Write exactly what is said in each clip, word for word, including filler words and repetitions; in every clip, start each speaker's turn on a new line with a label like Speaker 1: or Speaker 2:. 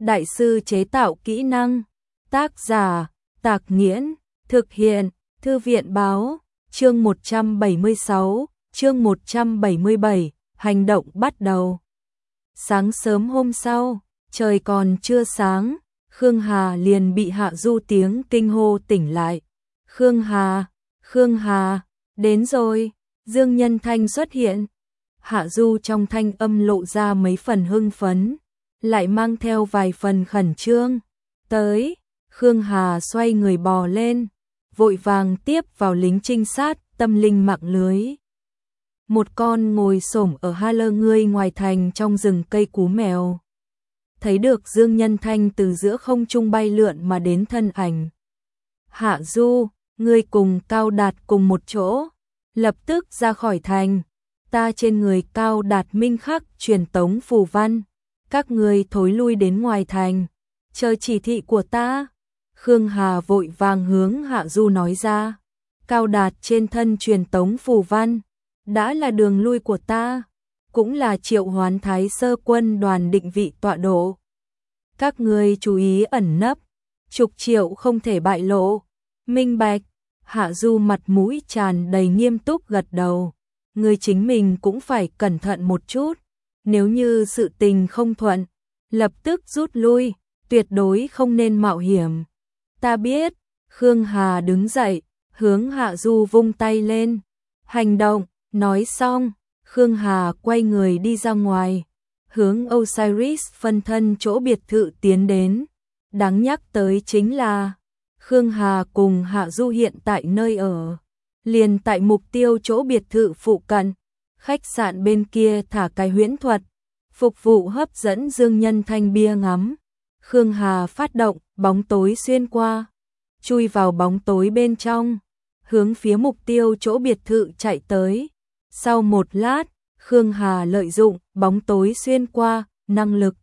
Speaker 1: đại sư chế tạo kỹ năng. Tác giả, Tạc Nghiễn, thực hiện, Thư viện Báo, chương một trăm bảy mươi sáu, chương một trăm bảy mươi bảy, hành động bắt đầu. Sáng sớm hôm sau, trời còn chưa sáng, Khương Hà liền bị Hạ Du tiếng kinh hô tỉnh lại. Khương Hà, Khương Hà, đến rồi, Dương Nhân Thanh xuất hiện. Hạ Du trong thanh âm lộ ra mấy phần hưng phấn, lại mang theo vài phần khẩn trương. Tới, Khương Hà xoay người bò lên, vội vàng tiếp vào lính trinh sát, tâm linh mạng lưới. Một con ngồi xổm ở ha lơ ngươi ngoài thành trong rừng cây cú mèo. Thấy được Dương Nhân Thanh từ giữa không trung bay lượn mà đến thân ảnh. Hạ Du, ngươi cùng Cao Đạt cùng một chỗ, lập tức ra khỏi thành. Ta trên người Cao Đạt minh khắc truyền tống phù văn, các ngươi thối lui đến ngoài thành, chờ chỉ thị của ta. Khương Hà vội vàng hướng Hạ Du nói ra, Cao Đạt trên thân truyền tống phù văn, đã là đường lui của ta, cũng là triệu hoán Thái Sơ quân đoàn định vị tọa độ. Các ngươi chú ý ẩn nấp, chục triệu không thể bại lộ. Minh bạch. Hạ Du mặt mũi tràn đầy nghiêm túc gật đầu. Ngươi chính mình cũng phải cẩn thận một chút, nếu như sự tình không thuận, lập tức rút lui, tuyệt đối không nên mạo hiểm. Ta biết. Khương Hà đứng dậy, hướng Hạ Du vung tay lên. Hành động. Nói xong, Khương Hà quay người đi ra ngoài, hướng Osiris phân thân chỗ biệt thự tiến đến. Đáng nhắc tới chính là, Khương Hà cùng Hạ Du hiện tại nơi ở, liền tại mục tiêu chỗ biệt thự phụ cận. Khách sạn bên kia thả cái huyễn thuật, phục vụ hấp dẫn Dương Nhân Thanh bia ngắm. Khương Hà phát động, bóng tối xuyên qua, chui vào bóng tối bên trong, hướng phía mục tiêu chỗ biệt thự chạy tới. Sau một lát, Khương Hà lợi dụng bóng tối xuyên qua, năng lực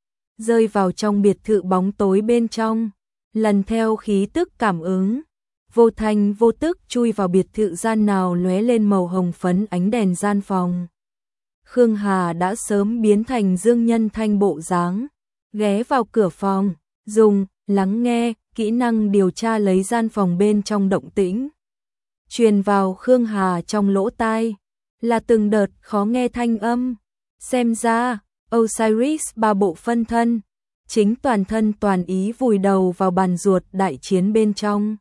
Speaker 1: rơi vào trong biệt thự bóng tối bên trong, lần theo khí tức cảm ứng, vô thành vô tức chui vào biệt thự gian nào lóe lên màu hồng phấn ánh đèn gian phòng. Khương Hà đã sớm biến thành Dương Nhân Thanh bộ dáng, ghé vào cửa phòng, dùng lắng nghe kỹ năng điều tra lấy gian phòng bên trong động tĩnh, truyền vào Khương Hà trong lỗ tai. Là từng đợt khó nghe thanh âm. Xem ra, Osiris ba bộ phân thân, chính toàn thân toàn ý vùi đầu vào bàn ruột đại chiến bên trong.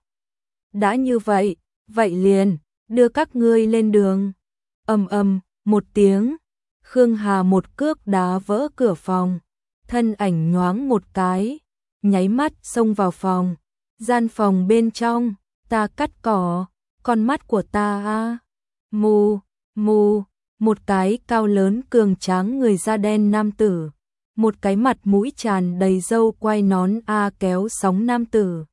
Speaker 1: Đã như vậy, vậy liền, đưa các ngươi lên đường. Ầm ầm, một tiếng, Khương Hà một cước đá vỡ cửa phòng, thân ảnh nhoáng một cái, nháy mắt xông vào phòng. Gian phòng bên trong, ta cắt cỏ, con mắt của ta a. Mù. Mù, một cái cao lớn cường tráng người da đen nam tử, một cái mặt mũi tràn đầy râu quai nón a kéo sóng nam tử.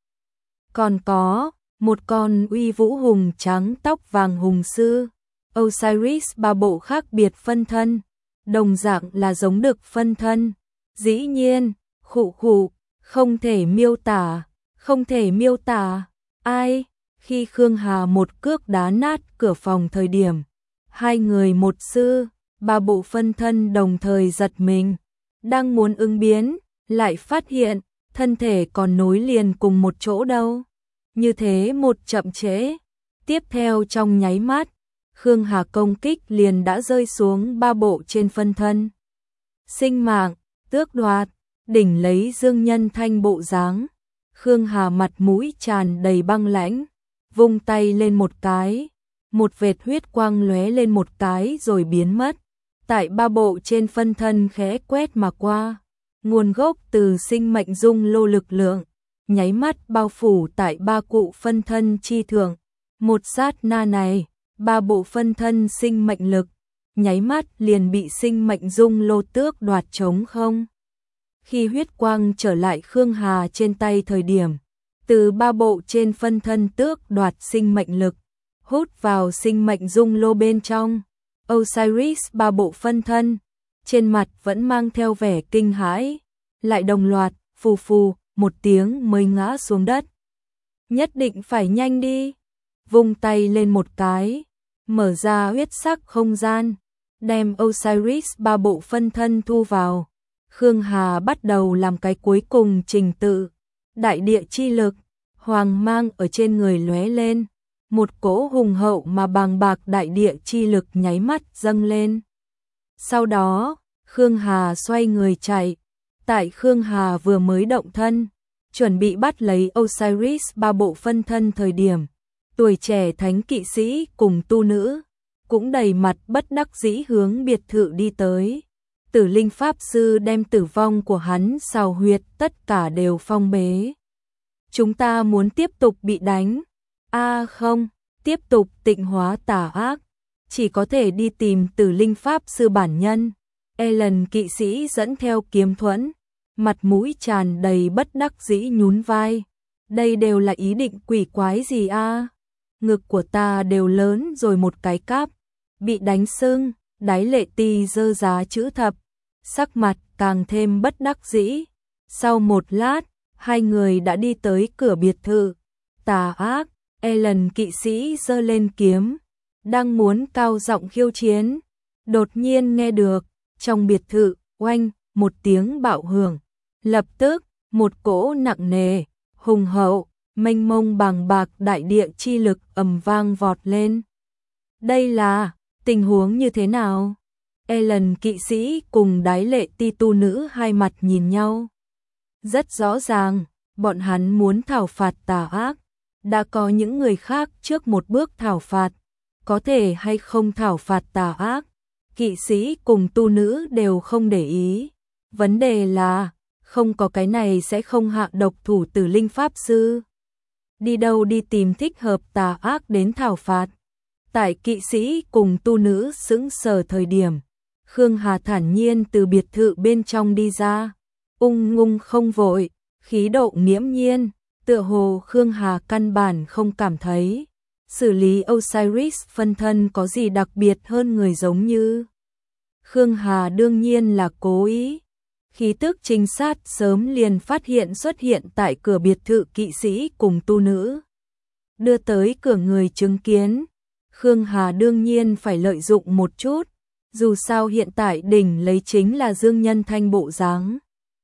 Speaker 1: Còn có, một con uy vũ hùng trắng tóc vàng hùng sư, Osiris ba bộ khác biệt phân thân, đồng dạng là giống đực phân thân. Dĩ nhiên, khụ khụ, không thể miêu tả, không thể miêu tả. Ai? Khi Khương Hà một cước đá nát cửa phòng thời điểm, hai người một sư, ba bộ phân thân đồng thời giật mình, đang muốn ứng biến, lại phát hiện, thân thể còn nối liền cùng một chỗ đâu. Như thế một chậm trễ, tiếp theo trong nháy mắt, Khương Hà công kích liền đã rơi xuống ba bộ trên phân thân. Sinh mạng, tước đoạt, đỉnh lấy Dương Nhân Thanh bộ dáng. Khương Hà mặt mũi tràn đầy băng lãnh, vung tay lên một cái. Một vệt huyết quang lóe lên một cái rồi biến mất, tại ba bộ trên phân thân khẽ quét mà qua, nguồn gốc từ sinh mệnh dung lô lực lượng, nháy mắt bao phủ tại ba cụ phân thân chi thượng. Một sát na này, ba bộ phân thân sinh mệnh lực, nháy mắt liền bị sinh mệnh dung lô tước đoạt trống không. Khi huyết quang trở lại Khương Hà trên tay thời điểm, từ ba bộ trên phân thân tước đoạt sinh mệnh lực, hút vào sinh mệnh dung lô bên trong. Osiris ba bộ phân thân, trên mặt vẫn mang theo vẻ kinh hãi, lại đồng loạt, phù phù, một tiếng mới ngã xuống đất. Nhất định phải nhanh đi. Vung tay lên một cái, mở ra huyết sắc không gian, đem Osiris ba bộ phân thân thu vào. Khương Hà bắt đầu làm cái cuối cùng trình tự. Đại địa chi lực, hoàng mang ở trên người lóe lên, một cỗ hùng hậu mà bàng bạc đại địa chi lực nháy mắt dâng lên. Sau đó, Khương Hà xoay người chạy. Tại Khương Hà vừa mới động thân, chuẩn bị bắt lấy Osiris ba bộ phân thân thời điểm, tuổi trẻ thánh kỵ sĩ cùng tu nữ cũng đầy mặt bất đắc dĩ hướng biệt thự đi tới. Tử linh pháp sư đem tử vong của hắn xào huyệt tất cả đều phong bế. Chúng ta muốn tiếp tục bị đánh. A à không, tiếp tục tịnh hóa tà ác. Chỉ có thể đi tìm tử linh pháp sư bản nhân. Ellen kỵ sĩ dẫn theo kiếm thuẫn, mặt mũi tràn đầy bất đắc dĩ nhún vai. Đây đều là ý định quỷ quái gì a? À? Ngực của ta đều lớn rồi một cái cáp. Bị đánh sưng, Đái Lệ Ti giơ giá chữ thập, sắc mặt càng thêm bất đắc dĩ. Sau một lát, hai người đã đi tới cửa biệt thự. Tà ác, Ellen kỵ sĩ giơ lên kiếm, đang muốn cao giọng khiêu chiến. Đột nhiên nghe được, trong biệt thự, oanh, một tiếng bạo hưởng. Lập tức, một cỗ nặng nề, hùng hậu, mênh mông bàng bạc đại địa chi lực ầm vang vọt lên. Đây là tình huống như thế nào? Ellen kỵ sĩ cùng Đái Lệ Ti tu nữ hai mặt nhìn nhau. Rất rõ ràng, bọn hắn muốn thảo phạt tà ác. Đã có những người khác trước một bước thảo phạt. Có thể hay không thảo phạt tà ác, kỵ sĩ cùng tu nữ đều không để ý. Vấn đề là, không có cái này sẽ không hạ độc thủ tử linh pháp sư. Đi đâu đi tìm thích hợp tà ác đến thảo phạt. Tại kỵ sĩ cùng tu nữ sững sờ thời điểm, Khương Hà thản nhiên từ biệt thự bên trong đi ra, ung ngung không vội, khí độ nghiễm nhiên, tựa hồ Khương Hà căn bản không cảm thấy xử lý Osiris phân thân có gì đặc biệt hơn người giống như. Khương Hà đương nhiên là cố ý. Khí tức trinh sát sớm liền phát hiện xuất hiện tại cửa biệt thự kỵ sĩ cùng tu nữ. Đưa tới cửa người chứng kiến. Khương Hà đương nhiên phải lợi dụng một chút. Dù sao hiện tại đỉnh lấy chính là Dương Nhân Thanh bộ dáng.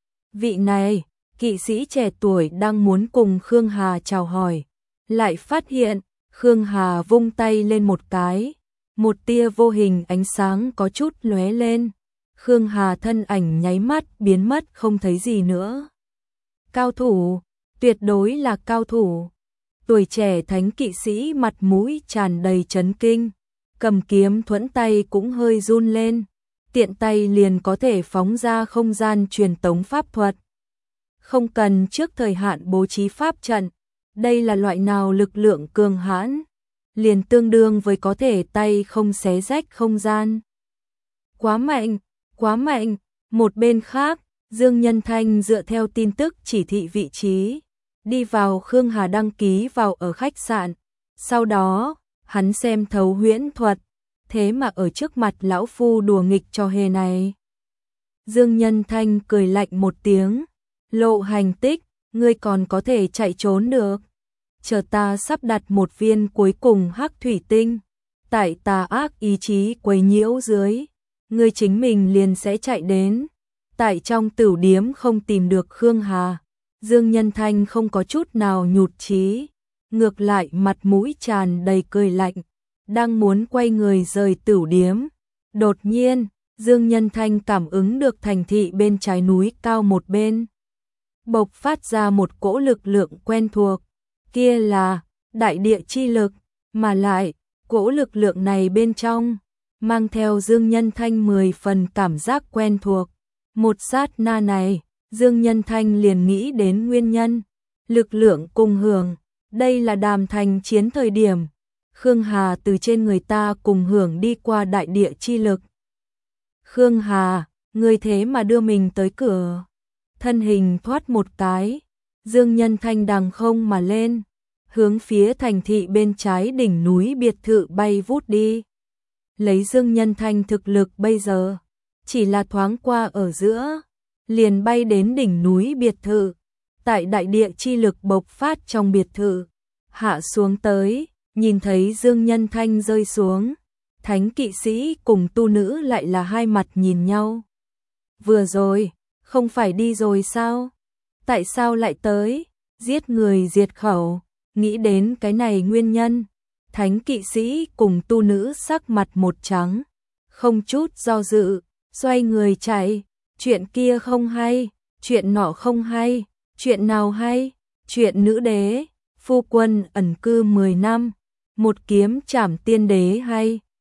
Speaker 1: Vị này, kỵ sĩ trẻ tuổi đang muốn cùng Khương Hà chào hỏi. Lại phát hiện, Khương Hà vung tay lên một cái. Một tia vô hình ánh sáng có chút lóe lên. Khương Hà thân ảnh nháy mắt biến mất không thấy gì nữa. Cao thủ, tuyệt đối là cao thủ. Tuổi trẻ thánh kỵ sĩ mặt mũi tràn đầy chấn kinh, cầm kiếm thuẫn tay cũng hơi run lên, tiện tay liền có thể phóng ra không gian truyền tống pháp thuật. Không cần trước thời hạn bố trí pháp trận, đây là loại nào lực lượng cường hãn, liền tương đương với có thể tay không xé rách không gian. Quá mạnh, quá mạnh. Một bên khác, Dương Nhân Thanh dựa theo tin tức chỉ thị vị trí, đi vào Khương Hà đăng ký vào ở khách sạn. Sau đó, hắn xem thấu huyễn thuật, thế mà ở trước mặt lão phu đùa nghịch trò hề này. Dương Nhân Thanh cười lạnh một tiếng, lộ hành tích, ngươi còn có thể chạy trốn được. Chờ ta sắp đặt một viên cuối cùng hắc thủy tinh, tại tà ác ý chí quấy nhiễu dưới, ngươi chính mình liền sẽ chạy đến. Tại trong tửu điếm không tìm được Khương Hà, Dương Nhân Thanh không có chút nào nhụt chí, ngược lại mặt mũi tràn đầy cười lạnh, đang muốn quay người rời tửu điếm. Đột nhiên, Dương Nhân Thanh cảm ứng được thành thị bên trái núi cao một bên bộc phát ra một cỗ lực lượng quen thuộc, kia là đại địa chi lực, mà lại cỗ lực lượng này bên trong mang theo Dương Nhân Thanh mười phần cảm giác quen thuộc. Một sát na này, Dương Nhân Thanh liền nghĩ đến nguyên nhân, lực lượng cùng hưởng, đây là đàm thành chiến thời điểm, Khương Hà từ trên người ta cùng hưởng đi qua đại địa chi lực. Khương Hà, ngươi thế mà đưa mình tới cửa. Thân hình thoát một cái, Dương Nhân Thanh đằng không mà lên, hướng phía thành thị bên trái đỉnh núi biệt thự bay vút đi. Lấy Dương Nhân Thanh thực lực bây giờ, chỉ là thoáng qua ở giữa, liền bay đến đỉnh núi biệt thự. Tại đại địa chi lực bộc phát trong biệt thự, hạ xuống tới, nhìn thấy Dương Nhân Thanh rơi xuống, thánh kỵ sĩ cùng tu nữ lại là hai mặt nhìn nhau. Vừa rồi, Không phải đi rồi sao? Tại sao lại tới? Giết người diệt khẩu. Nghĩ đến cái này nguyên nhân, thánh kỵ sĩ cùng tu nữ sắc mặt một trắng, không chút do dự, xoay người chạy. Chuyện kia không hay, chuyện nọ không hay, chuyện nào hay? Chuyện nữ đế, phu quân ẩn cư mười năm, một kiếm trảm tiên đế hay?